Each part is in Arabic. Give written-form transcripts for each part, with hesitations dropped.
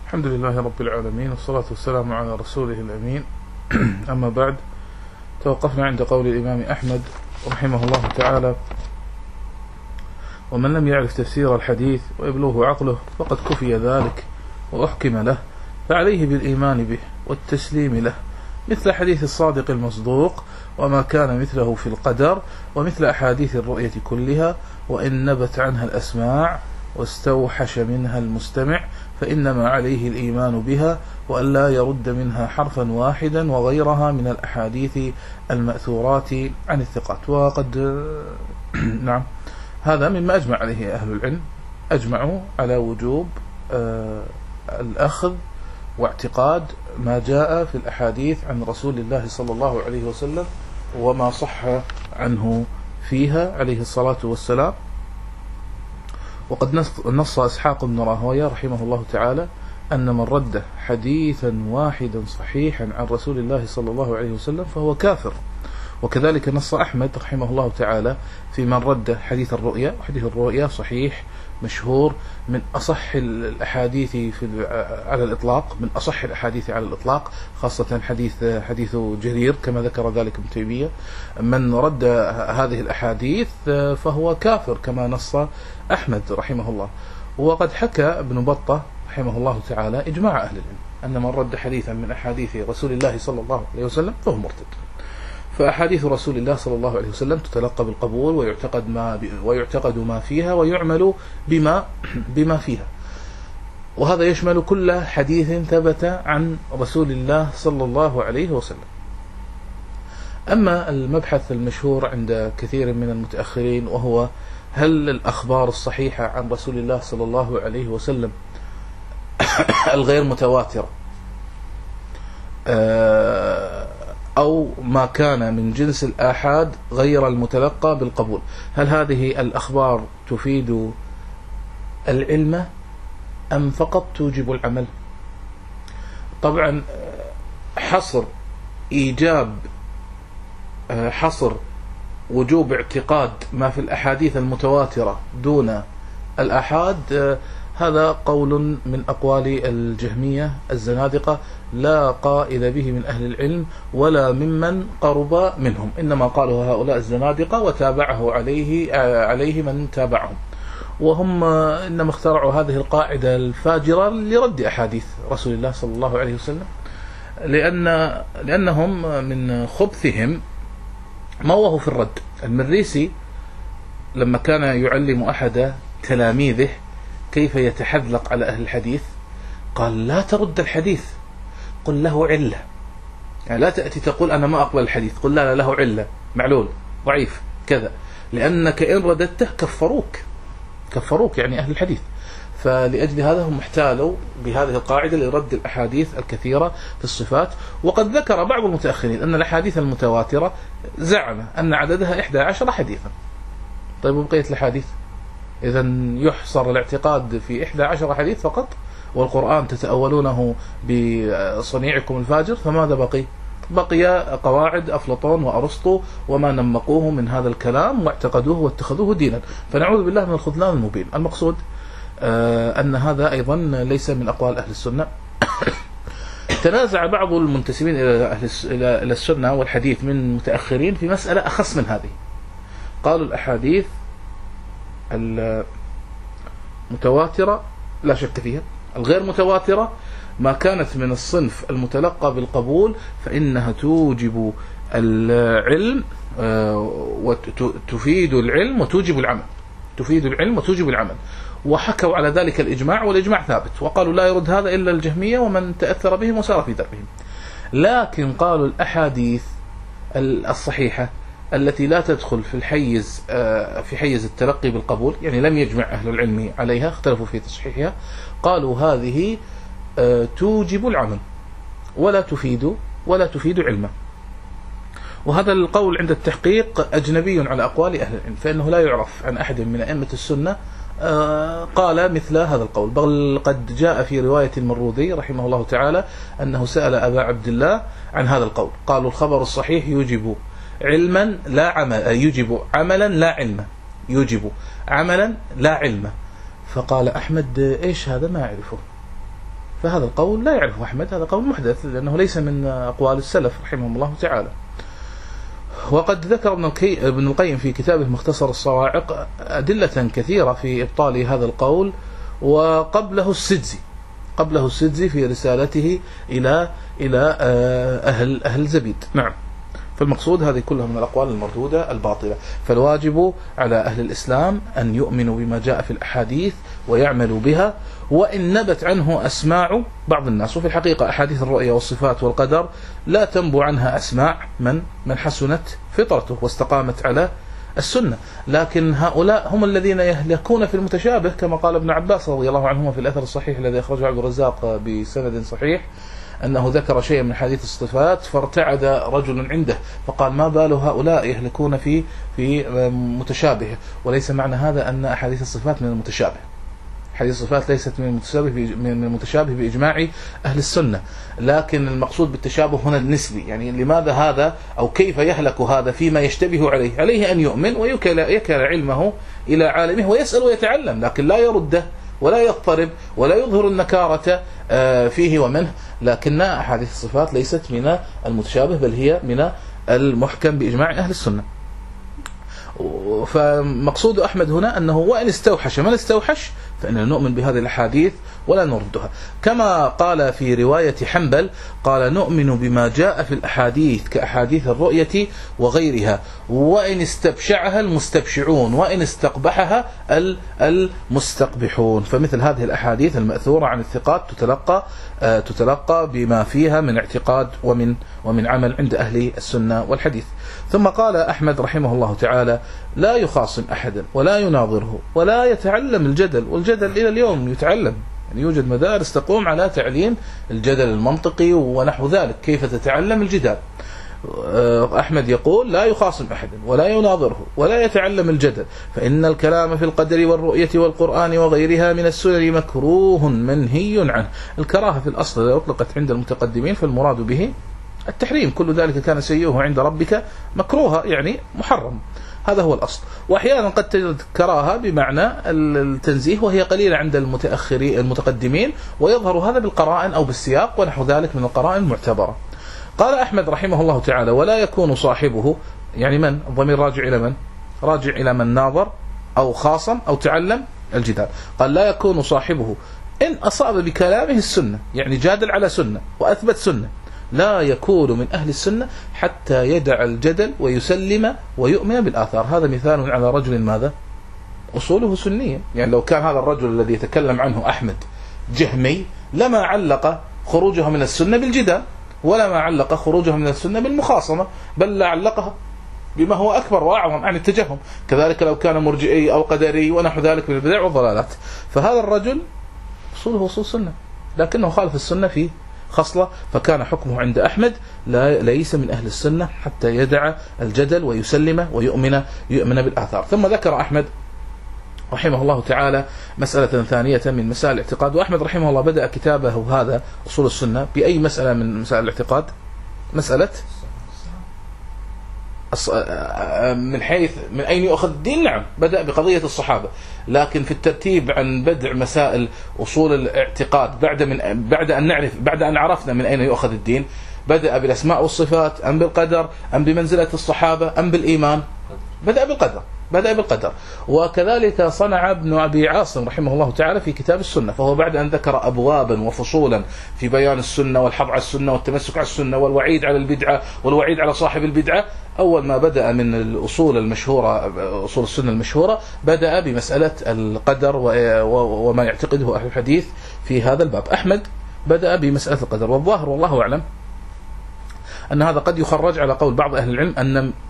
الحمد لله رب العالمين، والصلاة والسلام على رسوله الأمين. أما بعد، توقفنا عند قول الإمام أحمد رحمه الله تعالى: ومن لم يعرف تفسير الحديث ويبلغه عقله فقد كفي ذلك وأحكم له، فعليه بالإيمان به والتسليم له، مثل حديث الصادق المصدوق وما كان مثله في القدر، ومثل أحاديث الرؤية كلها، وإن نبت عنها الأسماع واستوحش منها المستمع فإنما عليه الإيمان بها، وأن لا يرد منها حرفا واحدا وغيرها من الأحاديث المأثورات عن الثقات. وقد نعم، هذا مما أجمع عليه أهل العلم، أجمعوا على وجوب الأخذ واعتقاد ما جاء في الأحاديث عن رسول الله صلى الله عليه وسلم وما صح عنه فيها عليه الصلاة والسلام. وقد نص إسحاق بن راهويه رحمه الله تعالى أن من رد حديثا واحدا صحيحا عن رسول الله صلى الله عليه وسلم فهو كافر. وكذلك نص أحمد رحمه الله تعالى في من رد حديث الرؤيا، وحديث الرؤيا صحيح مشهور من أصح الأحاديث على الإطلاق، من أصح الأحاديث على الإطلاق، خاصة حديث جرير كما ذكر ذلك ابن تيمية. من رد هذه الأحاديث فهو كافر كما نص أحمد رحمه الله. وقد حكى ابن بطة رحمه الله تعالى إجماع أهل العلم أن من رد حديثا من أحاديث رسول الله صلى الله عليه وسلم فهو مرتد. فأحاديث رسول الله صلى الله عليه وسلم تتلقى بالقبول، ويعتقد ما فيها، ويعمل بما فيها، وهذا يشمل كل حديث ثبت عن رسول الله صلى الله عليه وسلم. أما المبحث المشهور عند كثير من المتأخرين، وهو هل الأخبار الصحيحة عن رسول الله صلى الله عليه وسلم الغير متواترة أو ما كان من جنس الآحاد غير المتلقى بالقبول، هل هذه الأخبار تفيد العلم أم فقط توجب العمل؟ طبعا حصر وجوب اعتقاد ما في الأحاديث المتواترة دون الآحاد، هذا قول من أقوال الجهمية الزنادقة لا قائل به من أهل العلم ولا ممن قرب منهم، إنما قالوا هؤلاء الزنادقة وتابعه عليه من تابعهم، وهم إنما اخترعوا هذه القاعدة الفاجرة لرد أحاديث رسول الله صلى الله عليه وسلم، لأنهم من خبثهم موهوا في الرد. المريسي لما كان يعلم أحد تلاميذه كيف يتحذلق على أهل الحديث قال: لا ترد الحديث، قل له علة، يعني لا تأتي تقول أنا ما أقبل الحديث، قل لا له علة، معلول، ضعيف، كذا، لأنك إن رددته كفروك يعني أهل الحديث. فلأجل هذا هم احتالوا بهذه القاعدة لرد الأحاديث الكثيرة في الصفات. وقد ذكر بعض المتأخرين أن الأحاديث المتواترة زعم أن عددها 11 حديثا. طيب وبقية الأحاديث؟ إذا يحصر الاعتقاد في 11 حديث فقط، والقرآن تتأولونه بصنيعكم الفاجر، فماذا بقي قواعد أفلاطون وأرسطو وما نمقوه من هذا الكلام واعتقدوه واتخذوه دينا، فنعوذ بالله من الخذلان المبين. المقصود أن هذا أيضا ليس من أقوال أهل السنة. تنازع بعض المنتسبين إلى السنة والحديث من المتأخرين في مسألة أخص من هذه. قالوا الأحاديث المتواترة لا شك فيها، الغير متواترة ما كانت من الصنف المتلقى بالقبول فإنها توجب العلم وتفيد العلم وتوجب العمل، وحكوا على ذلك الإجماع، والإجماع ثابت، وقالوا لا يرد هذا إلا الجهمية ومن تأثر بهم وسار في دربهم. لكن قالوا الأحاديث الصحيحة التي لا تدخل في حيز التلقي بالقبول، يعني لم يجمع أهل العلم عليها، اختلفوا في تصحيحها، قالوا هذه توجب العمل ولا تفيد علما. وهذا القول عند التحقيق أجنبي على أقوال أهل العلم، فإنه لا يعرف عن أحد من أئمة السنة قال مثل هذا القول، بل قد جاء في رواية المروذي رحمه الله تعالى أنه سأل أبا عبد الله عن هذا القول، قالوا الخبر الصحيح يوجب علما لا عمل، يوجب عملا لا علما، يوجب عملا لا علما. فقال أحمد: إيش هذا؟ ما أعرفه. فهذا القول لا يعرفه أحمد، هذا قول محدث لأنه ليس من أقوال السلف رحمهم الله تعالى. وقد ذكر ابن القيم في كتابه مختصر الصواعق أدلة كثيرة في إبطال هذا القول، وقبله السدزي في رسالته إلى أهل زبيد. نعم، فالمقصود هذه كلها من الأقوال المردودة الباطلة. فالواجب على أهل الإسلام أن يؤمنوا بما جاء في الأحاديث ويعملوا بها، وإن نبت عنه أسماع بعض الناس. وفي الحقيقة أحاديث الرؤيا والصفات والقدر لا تنبو عنها أسماع من حسنت فطرته واستقامت على السنة، لكن هؤلاء هم الذين يهلكون في المتشابه، كما قال ابن عباس رضي الله عنهما في الأثر الصحيح الذي أخرجه عبد الرزاق بسند صحيح، أنه ذكر شيئا من حديث الصفات فارتعد رجل عنده فقال: ما بال هؤلاء يهلكون في متشابه؟ وليس معنى هذا أن أحاديث الصفات من المتشابه، حديث الصفات ليست من المتشابه بإجماع أهل السنة، لكن المقصود بالتشابه هنا النسبي. يعني لماذا هذا أو كيف يهلك هذا فيما يشتبه عليه أن يؤمن ويكل علمه إلى عالمه ويسأل ويتعلم، لكن لا يرده ولا يضطرب ولا يظهر النكارة فيه ومنه. لكن أحاديث الصفات ليست من المتشابه، بل هي من المحكم بإجماع أهل السنة. فمقصود أحمد هنا أنه وإن استوحش من استوحش فإننا نؤمن بهذه الأحاديث ولا نردها، كما قال في رواية حنبل قال: نؤمن بما جاء في الأحاديث كأحاديث الرؤية وغيرها، وإن استبشعها المستبشعون وإن استقبحها المستقبحون. فمثل هذه الأحاديث المأثورة عن الثقات تتلقى بما فيها من اعتقاد ومن عمل عند أهل السنة والحديث. ثم قال أحمد رحمه الله تعالى: لا يخاصم أحدا ولا يناظره ولا يتعلم الجدل. والجدل إلى اليوم يتعلم، يعني يوجد مدارس تقوم على تعليم الجدل المنطقي ونحو ذلك، كيف تتعلم الجدال. أحمد يقول: لا يخاصم أحدا ولا يناظره ولا يتعلم الجدل، فإن الكلام في القدر والرؤية والقرآن وغيرها من السنن مكروه منهي عنه. الكراهة في الأصل إذا أطلقت عند المتقدمين فالمراد به التحريم، كل ذلك كان سيئه عند ربك مكروها، يعني محرم، هذا هو الأصل. وأحيانا قد تجد كراهة بمعنى التنزيه وهي قليلة عند المتقدمين، ويظهر هذا بالقرائن أو بالسياق ونحو ذلك من القرائن المعتبرة. قال أحمد رحمه الله تعالى: ولا يكون صاحبه، يعني من؟ الضمير راجع إلى من؟ راجع إلى من ناظر أو خاصم أو تعلم الجدال. قال: لا يكون صاحبه إن أصاب بكلامه السنة، يعني جادل على سنة وأثبت سنة، لا يكون من أهل السنة حتى يدع الجدل ويسلم ويؤمن بالآثار. هذا مثال على رجل ماذا؟ أصوله سنية. يعني لو كان هذا الرجل الذي يتكلم عنه أحمد جهمي لما علق خروجه من السنة بالجدال، ولا ما علق خروجه من السنة بالمخاصمة، بل علقها بما هو أكبر وأعظم عن التجهم. كذلك لو كان مرجئي أو قدري ونحو ذلك من البدع والضلالات. فهذا الرجل أصوله أصول سنة، لكنه خالف السنة في خصلة، فكان حكمه عند أحمد ليس من أهل السنة حتى يدع الجدل ويسلم ويؤمن بالآثار. ثم ذكر أحمد رحمه الله تعالى مسألة ثانية من مسائل الاعتقاد. وأحمد رحمه الله بدأ كتابه هذا أصول السنة بأي مسألة من مسائل الاعتقاد؟ مسألة من أين يؤخذ الدين؟ نعم، بدأ بقضية الصحابة، لكن في الترتيب عن بدء مسائل أصول الاعتقاد بعد أن عرفنا من أين يؤخذ الدين، بدأ بالأسماء والصفات أم بالقدر أم بمنزلة الصحابة أم بالإيمان؟ بدأ بالقدر. وكذلك صنع ابن أبي عاصم رحمه الله تعالى في كتاب السنة، فهو بعد أن ذكر أبوابا وفصولا في بيان السنة والحظ على السنة والتمسك على السنة والوعيد على البدعة والوعيد على صاحب البدعة، أول ما بدأ من الأصول المشهورة أصول السنة المشهورة بدأ بمسألة القدر وما يعتقده أهل الحديث في هذا الباب. أحمد بدأ بمسألة القدر، والظاهر والله أعلم أن هذا قد يخرج على قول بعض أهل العلم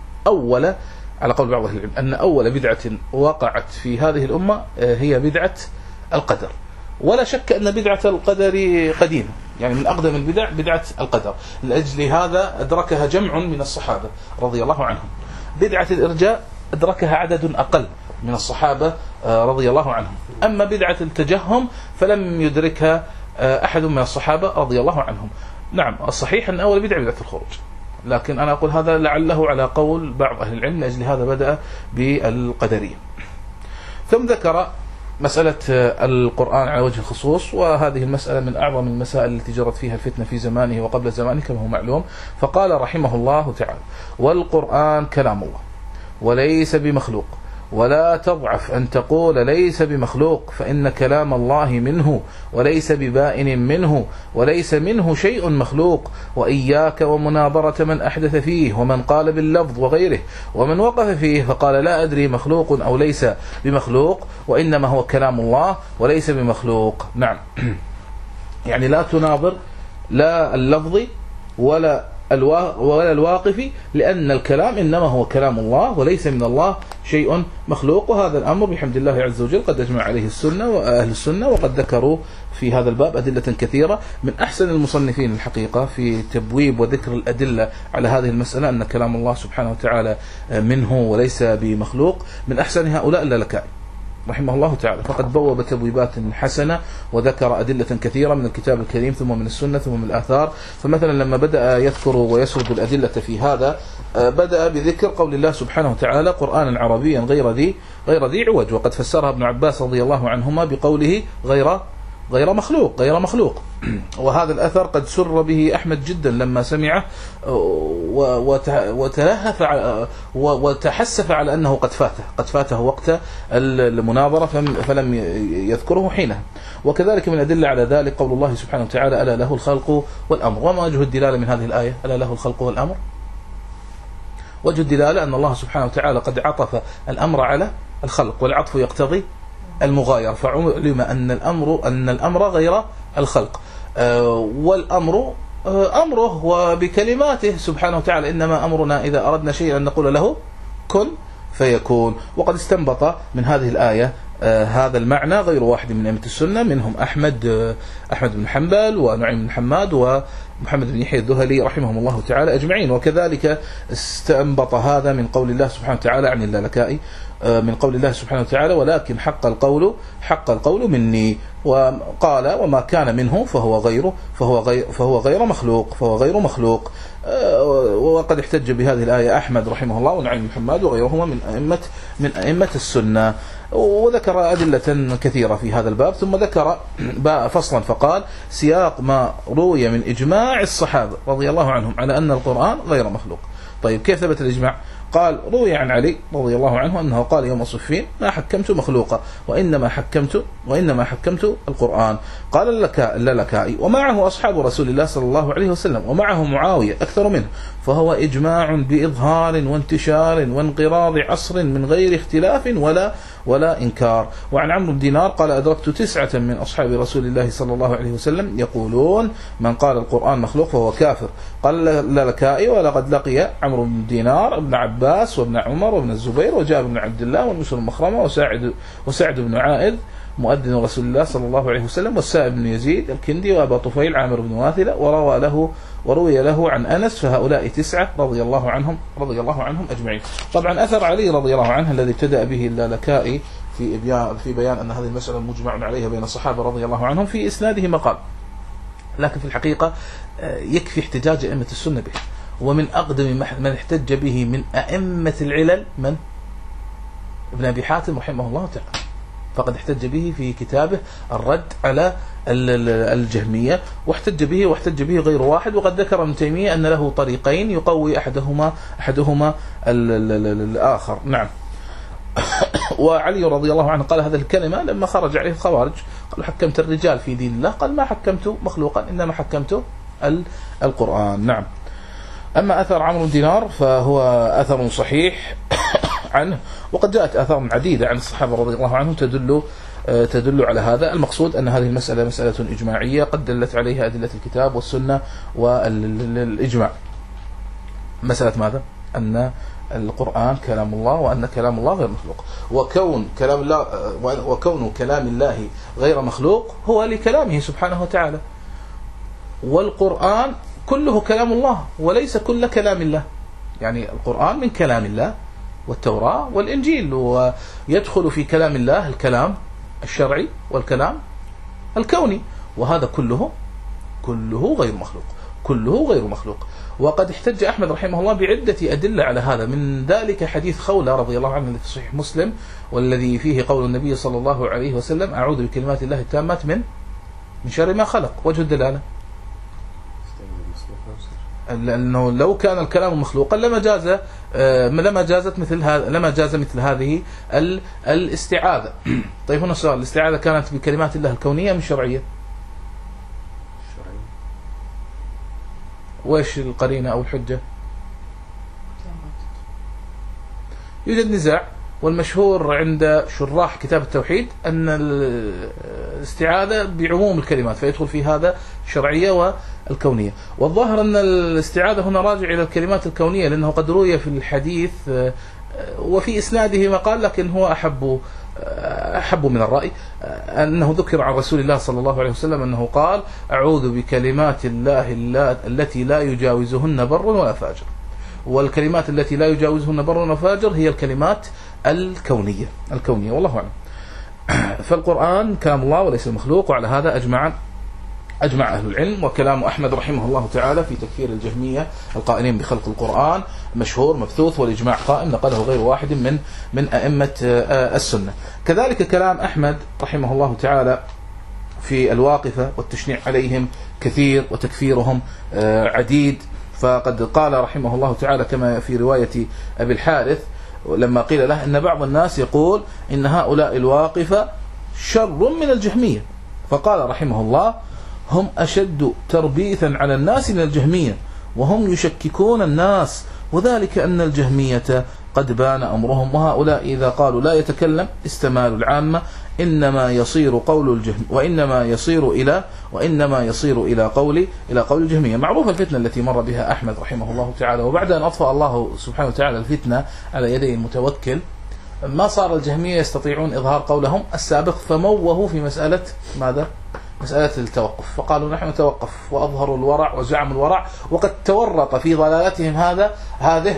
أن أول بدعة وقعت في هذه الأمة هي بدعة القدر. ولا شك أن بدعة القدر قديمة، يعني من أقدم البدع بدعة القدر، لأجل هذا أدركها جمع من الصحابة رضي الله عنهم. بدعة الإرجاء أدركها عدد أقل من الصحابة رضي الله عنهم. أما بدعة التجهم فلم يدركها أحد من الصحابة رضي الله عنهم. نعم، الصحيح أن أول بدعة الخروج، لكن أنا أقول هذا لعله على قول بعض أهل العلم، لأجل هذا بدأ بالقدرية. ثم ذكر مسألة القرآن على وجه الخصوص، وهذه المسألة من أعظم المسائل التي جرت فيها الفتنة في زمانه وقبل زمانه كما هو معلوم. فقال رحمه الله تعالى: والقرآن كلام الله وليس بمخلوق، ولا تضعف أن تقول ليس بمخلوق، فإن كلام الله منه وليس ببائن منه، وليس منه شيء مخلوق. وإياك ومناظرة من أحدث فيه، ومن قال باللفظ وغيره، ومن وقف فيه فقال لا أدري مخلوق أو ليس بمخلوق، وإنما هو كلام الله وليس بمخلوق. نعم. يعني لا تناظر لا اللفظ ولا الواقف، لأن الكلام إنما هو كلام الله وليس من الله شيء مخلوق. وهذا الأمر بحمد الله عز وجل قد أجمع عليه السنة وأهل السنة، وقد ذكروا في هذا الباب أدلة كثيرة. من أحسن المصنفين الحقيقة في تبويب وذكر الأدلة على هذه المسألة أن كلام الله سبحانه وتعالى منه وليس بمخلوق، من أحسن هؤلاء اللالكائي رحمه الله تعالى، فقد بوب تبويبات حسنة وذكر أدلة كثيرة من الكتاب الكريم ثم من السنة ثم من الآثار. فمثلا لما بدأ يذكر ويسرد الأدلة في هذا، بدأ بذكر قول الله سبحانه وتعالى: قرآنا عربيا غير ذي عوج، وقد فسرها ابن عباس رضي الله عنهما بقوله غير مخلوق. وهذا الأثر قد سر به أحمد جدا لما سمعه، وتلهف وتحسف على أنه قد فاته وقت المناظرة فلم يذكره حينها. وكذلك من الأدلة على ذلك قول الله سبحانه وتعالى: ألا له الخلق والأمر. وما وجه الدلالة من هذه الآية ألا له الخلق والأمر؟ وجه الدلالة أن الله سبحانه وتعالى قد عطف الأمر على الخلق، والعطف يقتضي المغاير، فعلم أن الأمر غير الخلق، والأمر أمره وبكلماته سبحانه وتعالى. إنما أمرنا إذا أردنا شيئا أن نقول له كن فيكون. وقد استنبط من هذه الآية هذا المعنى غير واحد من أئمة السنة، منهم أحمد بن حنبل ونعيم بن حماد ومحمد بن يحيى الذهلي رحمهم الله تعالى أجمعين. وكذلك استنبط هذا من قول الله سبحانه وتعالى عن اللالكائي، من قول الله سبحانه وتعالى: ولكن حق القول مني. وقال: وما كان منه فهو غير مخلوق. وقد احتج بهذه الآية أحمد رحمه الله ونعيم بن حماد وغيرهما من أئمة السنة. وذكر أدلة كثيرة في هذا الباب، ثم ذكر فصلا فقال: سياق ما روي من إجماع الصحابة رضي الله عنهم على أن القرآن غير مخلوق. طيب، كيف ثبت الإجماع؟ قال: روي عن علي رضي الله عنه أنه قال يوم صفين: ما حكمت مخلوقا وإنما حكمت القرآن. قال اللالكائي: ومعه أصحاب رسول الله صلى الله عليه وسلم، ومعه معاوية أكثر منه، فهو إجماع بإظهار وانتشار وانقراض عصر من غير اختلاف ولا إنكار. وعن عمرو بن دينار قال: أدركت 9 من أصحاب رسول الله صلى الله عليه وسلم يقولون: من قال القرآن مخلوق فهو كافر. قال اللالكائي: ولقد لقي عمرو بن دينار ابن عباس وابن عمر وابن الزبير وجابر بن عبد الله والمسلم المخرمة وسعد بن عائذ مؤذن رسول الله صلى الله عليه وسلم، والسائب بن يزيد الكندي، وأبا طفيل عامر بن واثلة، وروي له عن أنس، فهؤلاء 9 رضي الله عنهم أجمعين. طبعا أثر علي رضي الله عنه الذي ابتدأ به اللالكائي في بيان أن هذه المسألة مجمع عليها بين الصحابة رضي الله عنهم، في إسناده مقال، لكن في الحقيقة يكفي احتجاج أئمة السنة به. ومن أقدم من احتج به من أئمة العلل من؟ ابن أبي حاتم رحمه الله تعالى، فقد احتج به في كتابه الرد على الجهمية، واحتج به غير واحد. وقد ذكر ابن تيمية أن له طريقين يقوي أحدهما الآخر. نعم. وعلي رضي الله عنه قال هذه الكلمة لما خرج عليه الخوارج، قال: حكمت الرجال في دين الله، قال: ما حكمت مخلوقا إنما حكمت القرآن. نعم. أما أثر عمرو بن دينار فهو أثر صحيح عنه، وقد جاءت آثار عديدة عن الصحابة رضي الله عنهم تدل على هذا. المقصود أن هذه المسألة مسألة إجماعية قد دلت عليها أدلة الكتاب والسنة والإجماع. مسألة ماذا؟ أن القرآن كلام الله، وأن كلام الله غير مخلوق. وكون كلام الله غير مخلوق هو لكلامه سبحانه وتعالى، والقرآن كله كلام الله وليس كل كلام الله. يعني القرآن من كلام الله، والتوراة والإنجيل، ويدخل في كلام الله الكلام الشرعي والكلام الكوني، وهذا كله غير مخلوق. كله غير مخلوق. وقد احتج أحمد رحمه الله بعدة أدلة على هذا، من ذلك حديث خولة رضي الله عنه في صحيح مسلم، والذي فيه قول النبي صلى الله عليه وسلم: أعوذ بكلمات الله التامات من شر ما خلق. وجه الدلالة لأنه لو كان الكلام مخلوقا لما جاز مثل هذه الاستعاذة. طيب هنا السؤال: الاستعاذة كانت بكلمات الله الكونية من شرعية؟ وإيش القرينة أو الحجة؟ يوجد نزاع، والمشهور عند شراح كتاب التوحيد أن الاستعاذة بعموم الكلمات، فيدخل في هذا الشرعية والكونية. والظاهر أن الاستعاذة هنا راجع إلى الكلمات الكونية، لأنه قد روي في الحديث وفي إسناده مقال، لكن هو أحب من الرأي، أنه ذكر عن رسول الله صلى الله عليه وسلم أنه قال: أعوذ بكلمات الله التي لا يجاوزهن بر ولا فاجر. والكلمات التي لا يجاوزهن بر ولا فاجر هي الكلمات الكونية والله أعلم. فالقرآن كلام الله وليس المخلوق، وعلى هذا أجمع أهل العلم. وكلام أحمد رحمه الله تعالى في تكفير الجهمية القائلين بخلق القرآن مشهور مبثوث، والإجماع قائم نقله غير واحد من أئمة السنة. كذلك كلام أحمد رحمه الله تعالى في الواقفة والتشنيع عليهم كثير وتكفيرهم عديد. فقد قال رحمه الله تعالى كما في رواية أبي الحارث لما قيل له أن بعض الناس يقول إن هؤلاء الواقفة شر من الجهمية، فقال رحمه الله: هم أشد تربيثا على الناس من الجهمية، وهم يشككون الناس، وذلك أن الجهمية قد بان أمرهم، وهؤلاء إذا قالوا لا يتكلم استمالوا العامة، إنما يصير قول الجهم وإنما يصير إلى قول الجهمية. معروفة الفتنة التي مر بها أحمد رحمه الله تعالى، وبعد أن أطفأ الله سبحانه وتعالى الفتنة على يدي المتوكل ما صار الجهمية يستطيعون إظهار قولهم السابق، فموهوا في مسألة ماذا؟ مسألة التوقف، فقالوا نحن نتوقف، وأظهروا الورع وزعموا الورع، وقد تورط في ضلالتهم هذه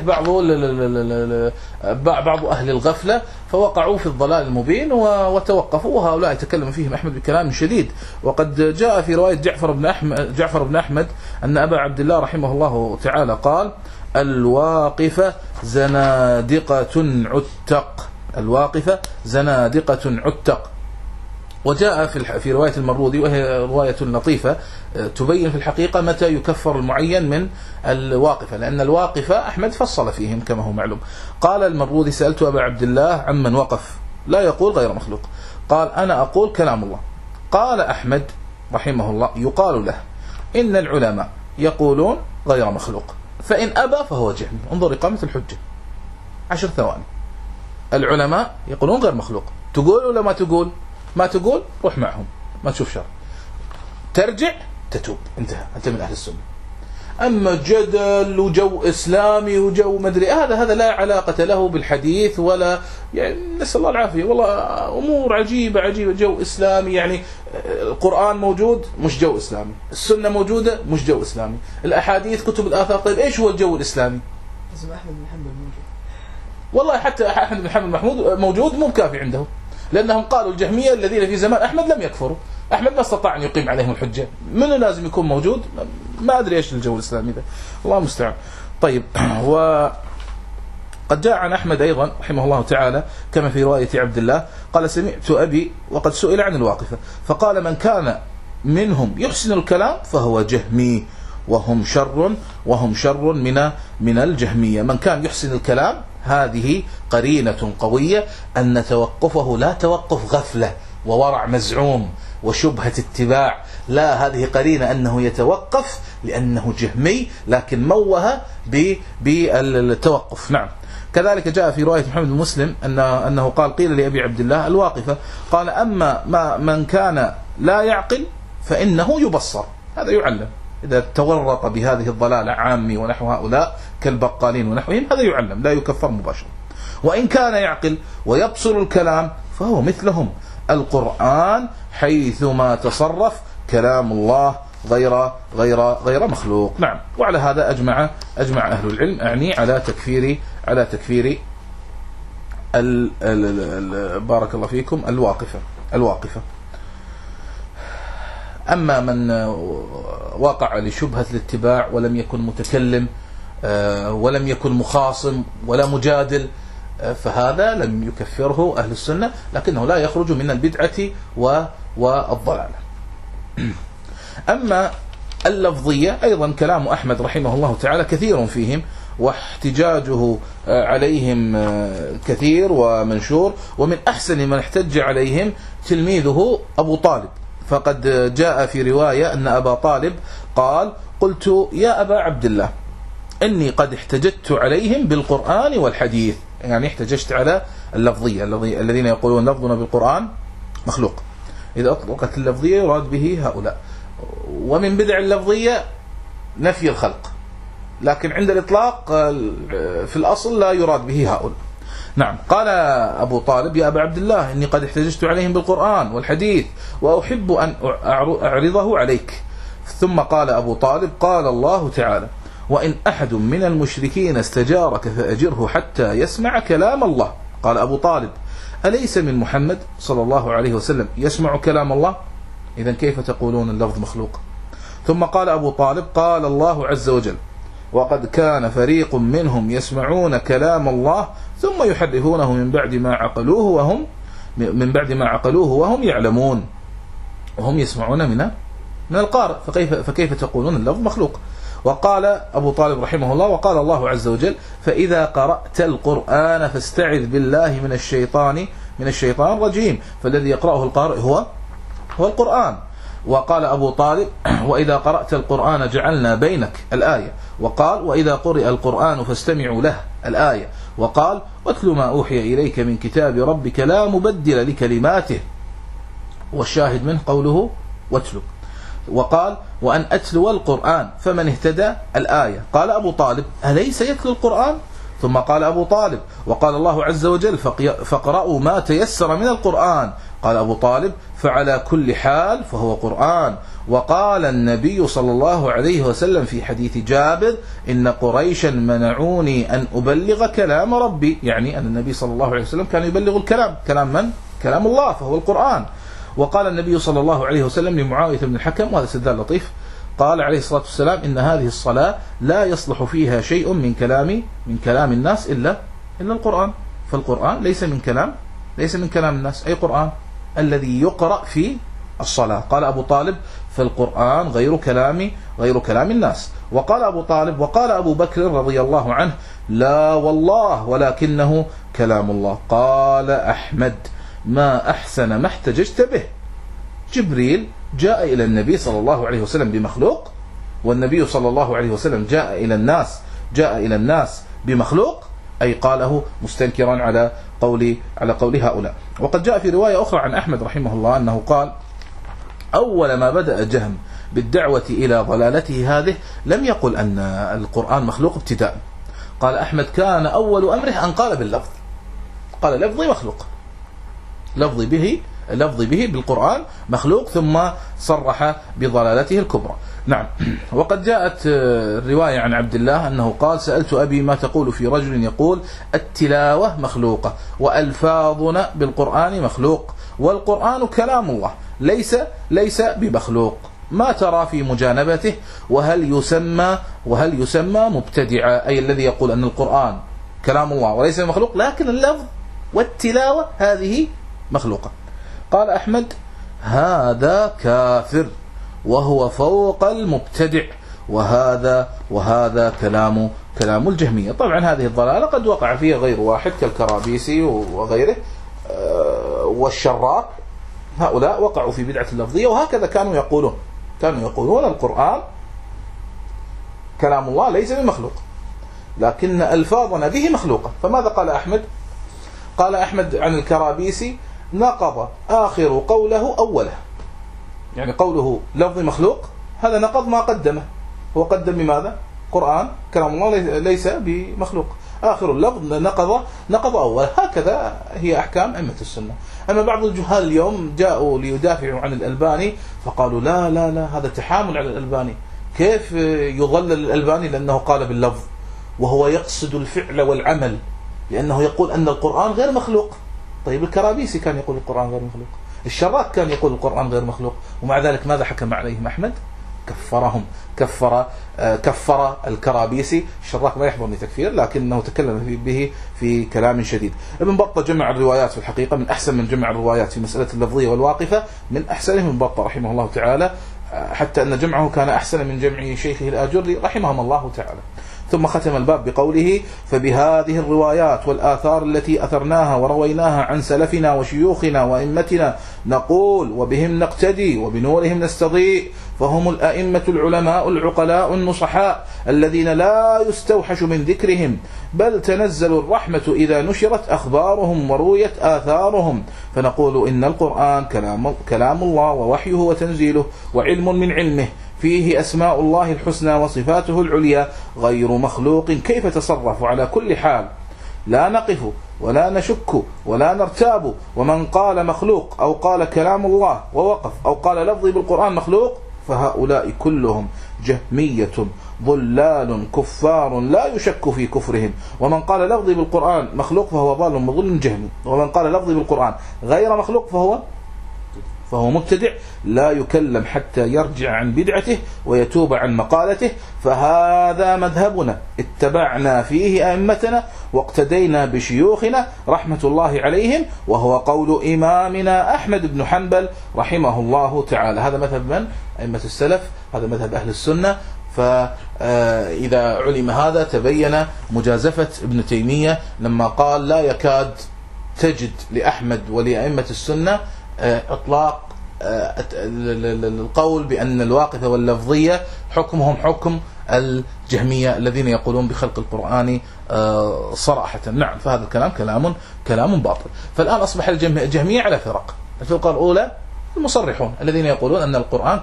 بعض أهل الغفلة، فوقعوا في الضلال المبين وتوقفوا، وهؤلاء يتكلم فيهم أحمد بكلام شديد. وقد جاء في رواية جعفر بن أحمد أن أبا عبد الله رحمه الله تعالى قال: الواقفة زنادقة عتق. وجاء في رواية المرودي، وهي رواية لطيفة تبين في الحقيقة متى يكفر المعين من الواقفة، لأن الواقفة أحمد فصل فيهم كما هو معلوم. قال المرودي: سألت أبا عبد الله عمن وقف لا يقول غير مخلوق، قال: أنا أقول كلام الله. قال أحمد رحمه الله: يقال له إن العلماء يقولون غير مخلوق، فإن أبى فهو جهمي. انظر إقامة الحجة 10 ثواني. العلماء يقولون غير مخلوق، تقول ولا ما تقول؟ ما تقول روح معهم، ما تشوف شر، ترجع تتوب، انتهى، أنت من أهل السنة. أما جدل وجو إسلامي وجو مدري هذا لا علاقة له بالحديث، ولا يعني نسأل الله العافية. والله أمور عجيبة، جو إسلامي، يعني القرآن موجود مش جو إسلامي، السنة موجودة مش جو إسلامي، الأحاديث كتب الآثار. طيب إيش هو الجو الإسلامي؟ أحمد بن حنبل موجود، والله حتى أحمد بن حنبل موجود مو كافي عنده، لأنهم قالوا الجهمية الذين في زمان أحمد لم يكفروا، أحمد ما استطاع أن يقيم عليهم الحجة، منه لازم يكون موجود؟ ما أدري إيش الجو الإسلامي ذا، الله المستعان. طيب، وقد جاء عن أحمد أيضا رحمه الله تعالى كما في رواية عبد الله قال: سمعت أبي وقد سئل عن الواقفة فقال: من كان منهم يحسن الكلام فهو جهمي، وهم شر من الجهمية. من كان يحسن الكلام هذه قرينة قوية أن توقفه لا توقف غفلة وورع مزعوم وشبهة اتباع، لا، هذه قرينة أنه يتوقف لأنه جهمي لكن موه بالتوقف. نعم. كذلك جاء في رواية محمد بن مسلم أنه قال: قيل لأبي عبد الله الواقفة، قال: أما من كان لا يعقل فإنه يبصر، هذا يعلم، إذا تورط بهذه الضلالة عامي ونحو هؤلاء كالبقالين ونحوهم هذا يعلم لا يكفر مباشرة. وإن كان يعقل ويبصر الكلام فهو مثلهم. القرآن حيثما تصرف كلام الله غير مخلوق. نعم. وعلى هذا أجمع أهل العلم، أعني على تكفير بارك الله فيكم الواقفة. أما من وقع لشبهة الاتباع ولم يكن متكلم ولم يكن مخاصم ولا مجادل، فهذا لم يكفره أهل السنة، لكنه لا يخرج من البدعة والضلالة. أما اللفظية أيضا كلام أحمد رحمه الله تعالى كثير فيهم، واحتجاجه عليهم كثير ومنشور، ومن أحسن من احتج عليهم تلميذه أبو طالب، فقد جاء في رواية أن أبا طالب قال: قلت يا أبا عبد الله إني قد احتججت عليهم بالقرآن والحديث، يعني احتججت على اللفظية الذين يقولون لفظنا بالقرآن مخلوق، إذا أطلقت اللفظية يراد به هؤلاء. ومن بدع اللفظية نفي الخلق، لكن عند الإطلاق في الأصل لا يراد به هؤلاء. نعم. قال أبو طالب: يا أبا عبد الله إني قد احتججت عليهم بالقرآن والحديث وأحب أن أعرضه عليك. ثم قال أبو طالب: قال الله تعالى: وإن أحد من المشركين استجارك فأجره حتى يسمع كلام الله. قال أبو طالب: أليس من محمد صلى الله عليه وسلم يسمع كلام الله؟ إذن كيف تقولون اللفظ مخلوق؟ ثم قال أبو طالب: قال الله عز وجل: وقد كان فريق منهم يسمعون كلام الله ثم يحرفونه من بعد ما عقلوه وهم يعلمون، وهم يسمعون من القارئ، فكيف تقولون اللفظ مخلوق؟ وقال أبو طالب رحمه الله: وقال الله عز وجل: فإذا قرأت القرآن فاستعذ بالله من الشيطان الرجيم، فالذي يقرأه القارئ هو القرآن. وقال أبو طالب: وإذا قرأت القرآن جعلنا بينك الآية. وقال: وإذا قرئ القرآن فاستمعوا له الآية. وقال: واتل ما أوحي إليك من كتاب ربك لا مبدل لكلماته، والشاهد منه قوله واتلو. وقال: وأن أتلو القرآن فمن اهتدى الآية. قال أبو طالب: أليس يتلو القرآن؟ ثم قال أبو طالب: وقال الله عز وجل: فاقرأوا ما تيسر من القرآن. قال أبو طالب: فعلى كل حال فهو قرآن. وقال النبي صلى الله عليه وسلم في حديث جابر: إن قريشا منعوني أن أبلغ كلام ربي، يعني أن النبي صلى الله عليه وسلم كان يبلغ الكلام. كلام من؟ كلام الله، فهو القرآن. وقال النبي صلى الله عليه وسلم لمعاوية بن الحكم، وهذا استدلال لطيف، قال عليه الصلاة والسلام: إن هذه الصلاة لا يصلح فيها شيء من كلام الناس إلا القرآن. فالقرآن ليس من كلام الناس، أي قرآن الذي يقرأ في الصلاة. قال أبو طالب: فالقرآن غير كلام الناس. وقال أبو طالب: وقال أبو بكر رضي الله عنه: لا والله ولكنه كلام الله. قال أحمد: ما أحسن ما احتججت به. جبريل جاء إلى النبي صلى الله عليه وسلم بمخلوق، والنبي صلى الله عليه وسلم جاء إلى الناس بمخلوق، أي قاله مستنكرا على قول هؤلاء. وقد جاء في رواية أخرى عن أحمد رحمه الله أنه قال: أول ما بدأ جهم بالدعوة إلى ضلالته هذه لم يقل أن القرآن مخلوق ابتداء. قال أحمد: كان أول أمره أن قال باللفظ، قال لفظي مخلوق، لفظي به بالقرآن مخلوق، ثم صرح بضلالته الكبرى. نعم. وقد جاءت الرواية عن عبد الله أنه قال: سألت أبي ما تقول في رجل يقول التلاوة مخلوقة وألفاظنا بالقرآن مخلوق والقرآن كلام الله ليس بمخلوق، ما ترى في مجانبته؟ وهل يسمى مبتدعا، أي الذي يقول أن القرآن كلام الله وليس بمخلوق، لكن اللفظ والتلاوة هذه مخلوقة. قال أحمد: هذا كافر وهو فوق المبتدع، وهذا كلام الجهمية. طبعا هذه الضلالة قد وقع فيها غير واحد كالكرابيسي وغيره والشراق، هؤلاء وقعوا في بدعة اللفظية، وهكذا كانوا يقولون القرآن كلام الله ليس بمخلوق، لكن ألفاظنا به مخلوقة. فماذا قال أحمد؟ قال أحمد عن الكرابيسي: نقض آخر قوله أوله، يعني قوله لفظ مخلوق هذا نقض ما قدمه، هو قدم بماذا؟ قرآن كلام الله ليس بمخلوق، آخر اللفظ نقض أول. هكذا هي أحكام أئمة السنة. أما بعض الجهال اليوم جاءوا ليدافعوا عن الألباني فقالوا: لا هذا تحامل على الألباني، كيف يضلل الألباني لأنه قال باللفظ وهو يقصد الفعل والعمل، لأنه يقول أن القرآن غير مخلوق. طيب الكرابيسي كان يقول القرآن غير مخلوق، الشراك كان يقول القرآن غير مخلوق، ومع ذلك ماذا حكم عليهم أحمد؟ كفرهم، كفر الكرابيسي. الشراح ما يحضرني تكفير، لكنه تكلم به في كلام شديد. ابن بطة جمع الروايات في الحقيقة من أحسن من جمع الروايات في مسألة اللفظية والواقفة، من أحسنهم ابن بطة رحمه الله تعالى، حتى أن جمعه كان أحسن من جمع شيخه الآجري رحمهم الله تعالى. ثم ختم الباب بقوله: فبهذه الروايات والآثار التي أثرناها ورويناها عن سلفنا وشيوخنا وأئمتنا نقول وبهم نقتدي وبنورهم نستضيء، فهم الأئمة العلماء العقلاء النصحاء الذين لا يستوحش من ذكرهم، بل تنزل الرحمة إذا نشرت أخبارهم ورويت آثارهم. فنقول إن القرآن كلام الله ووحيه وتنزيله وعلم من علمه، فيه أسماء الله الحسنى وصفاته العليا، غير مخلوق، كيف تصرف على كل حال، لا نقف ولا نشك ولا نرتاب. ومن قال مخلوق أو قال كلام الله ووقف أو قال لفظي بالقرآن مخلوق فهؤلاء كلهم جهمية ضلال كفار لا يشك في كفرهم. ومن قال لفظي بالقرآن مخلوق فهو ضال مضل جهمي، ومن قال لفظي بالقرآن غير مخلوق فهو مبتدع لا يكلم حتى يرجع عن بدعته ويتوب عن مقالته. فهذا مذهبنا اتبعنا فيه أئمتنا واقتدينا بشيوخنا رحمة الله عليهم، وهو قول إمامنا أحمد بن حنبل رحمه الله تعالى. هذا مذهب من؟ أئمة السلف، هذا مذهب أهل السنة. فإذا علم هذا تبين مجازفة ابن تيمية لما قال: لا يكاد تجد لأحمد ولأئمة السنة إطلاق القول بأن الواقفة واللفظية حكمهم حكم الجهمية الذين يقولون بخلق القرآن صراحة. نعم، فهذا الكلام كلام باطل. فالآن أصبح الجهمية على فرق. الفرقة الأولى المصرحون الذين يقولون أن القرآن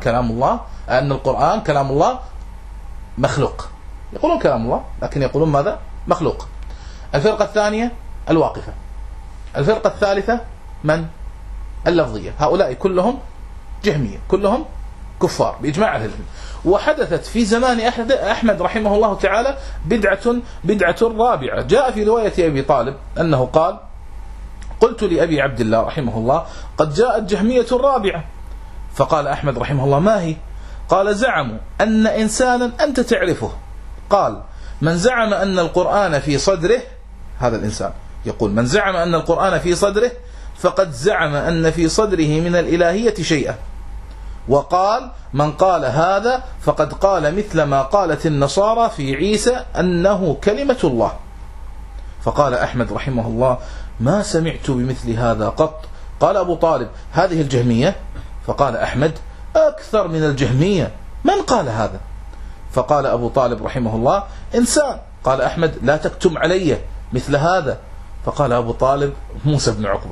كلام الله مخلوق، يقولون كلام الله لكن يقولون ماذا؟ مخلوق. الفرقة الثانية الواقفة. الفرقة الثالثة من؟ اللفظية. هؤلاء كلهم جهمية، كلهم كفار بإجماع أهل العلم. وحدثت في زمان أحمد رحمه الله تعالى بدعة رابعة. جاء في رواية أبي طالب أنه قال: قلت لأبي عبد الله رحمه الله: قد جاءت جهمية رابعة. فقال أحمد رحمه الله: ما هي؟ قال: زعموا أن إنسانا أنت تعرفه. قال: من زعم أن القرآن في صدره، هذا الإنسان يقول: من زعم أن القرآن في صدره فقد زعم أن في صدره من الإلهية شيئا. وقال: من قال هذا فقد قال مثل ما قالت النصارى في عيسى أنه كلمة الله. فقال أحمد رحمه الله: ما سمعت بمثل هذا قط. قال أبو طالب: هذه الجهمية؟ فقال أحمد: أكثر من الجهمية. من قال هذا؟ فقال أبو طالب رحمه الله: إنسان. قال أحمد: لا تكتم علي مثل هذا. فقال أبو طالب: موسى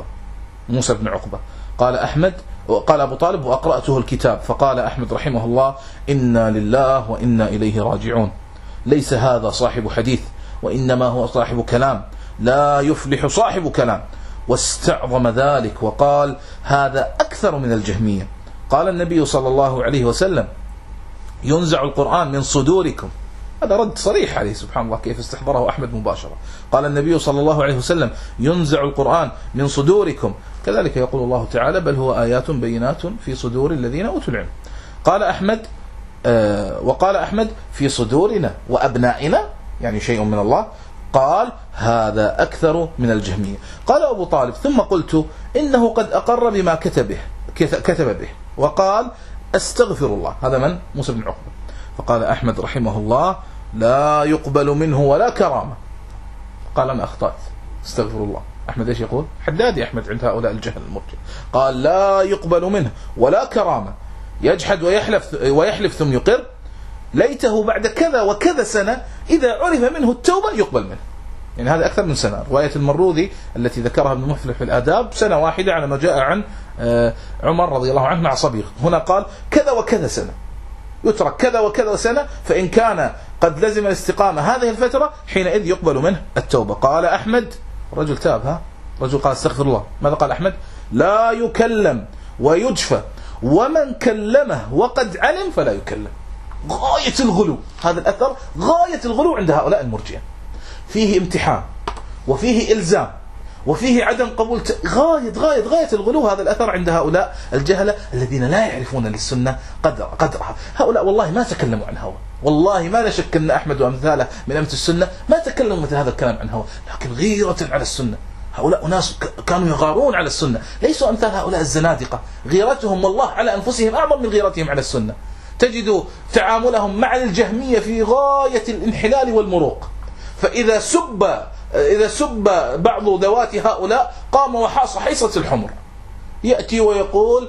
بن عقبة. قال أبو طالب: وأقرأته الكتاب. فقال أحمد رحمه الله: إنا لله وإنا إليه راجعون. ليس هذا صاحب حديث، وإنما هو صاحب كلام، لا يفلح صاحب كلام. واستعظم ذلك وقال: هذا أكثر من الجهمية. قال النبي صلى الله عليه وسلم: ينزع القرآن من صدوركم. هذا رد صريح عليه، سبحان الله كيف استحضره أحمد مباشرة. قال النبي صلى الله عليه وسلم: ينزع القرآن من صدوركم. كذلك يقول الله تعالى: بل هو آيات بينات في صدور الذين أوتوا العلم. قال أحمد: وقال أحمد: في صدورنا وأبنائنا، يعني شيء من الله. قال: هذا أكثر من الجهمية. قال أبو طالب: ثم قلت: إنه قد أقر بما كتب به وقال: أستغفر الله. هذا من؟ موسى بن عقبة. فقال أحمد رحمه الله: لا يقبل منه ولا كرامة. قال: أنا أخطأت، استغفر الله. أحمد إيش يقول؟ حدادي أحمد عند هؤلاء الجهل المرجئة. قال: لا يقبل منه ولا كرامة، يجحد ويحلف ثم يقر. ليته بعد كذا وكذا سنة إذا عرف منه التوبة يقبل منه. يعني هذا أكثر من سنة. رواية المروذي التي ذكرها ابن مفلح في الآداب سنة واحدة على ما جاء عن عمر رضي الله عنه مع صبيغ. هنا قال كذا وكذا سنة، يترك كذا وكذا سنة، فإن كان قد لزم الاستقامة هذه الفترة حينئذ يقبل منه التوبة. قال أحمد: رجل تاب، رجل قال استغفر الله. ماذا قال أحمد؟ لا يكلم ويجفى، ومن كلمه وقد علم فلا يكلم. غاية الغلو، هذا الأثر غاية الغلو عند هؤلاء المرجئة. فيه امتحان وفيه إلزام وفيه عدم قبول غاية الغلو. هذا الأثر عند هؤلاء الجهلة الذين لا يعرفون للسنة قدرها. هؤلاء والله ما تكلموا عن هوى، والله ما نشك أن أحمد وأمثاله من أمة السنة ما تكلموا مثل هذا الكلام عن هوى، لكن غيرة على السنة. هؤلاء ناس كانوا يغارون على السنة، ليسوا أمثال هؤلاء الزنادقة. غيرتهم والله على أنفسهم أعظم من غيرتهم على السنة. تجد تعاملهم مع الجهمية في غاية الانحلال والمروق. فإذا سب بعض ذوات هؤلاء قام وحاص حيصة الحمر، يأتي ويقول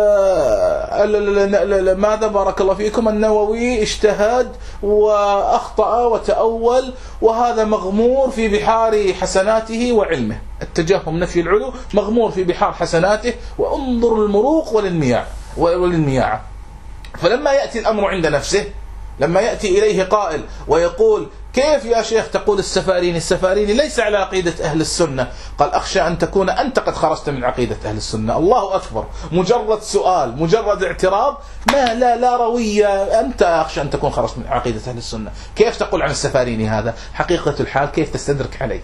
ماذا بارك الله فيكم النووي اجتهد وأخطأ وتأول وهذا مغمور في بحار حسناته وعلمه. التجهم نفي العلو مغمور في بحار حسناته، وانظر المروق والمياعة. فلما يأتي الأمر عند نفسه، لما يأتي إليه قائل ويقول كيف يا شيخ تقول السفاريني ليس على عقيدة أهل السنة، قال أخشى أن تكون أنت قد خرجت من عقيدة أهل السنة. الله أكبر، مجرد سؤال، مجرد اعتراض، لا روية، أنت أخشى أن تكون خرجت من عقيدة أهل السنة. كيف تقول عن السفاريني هذا؟ حقيقة الحال كيف تستدرك عليه.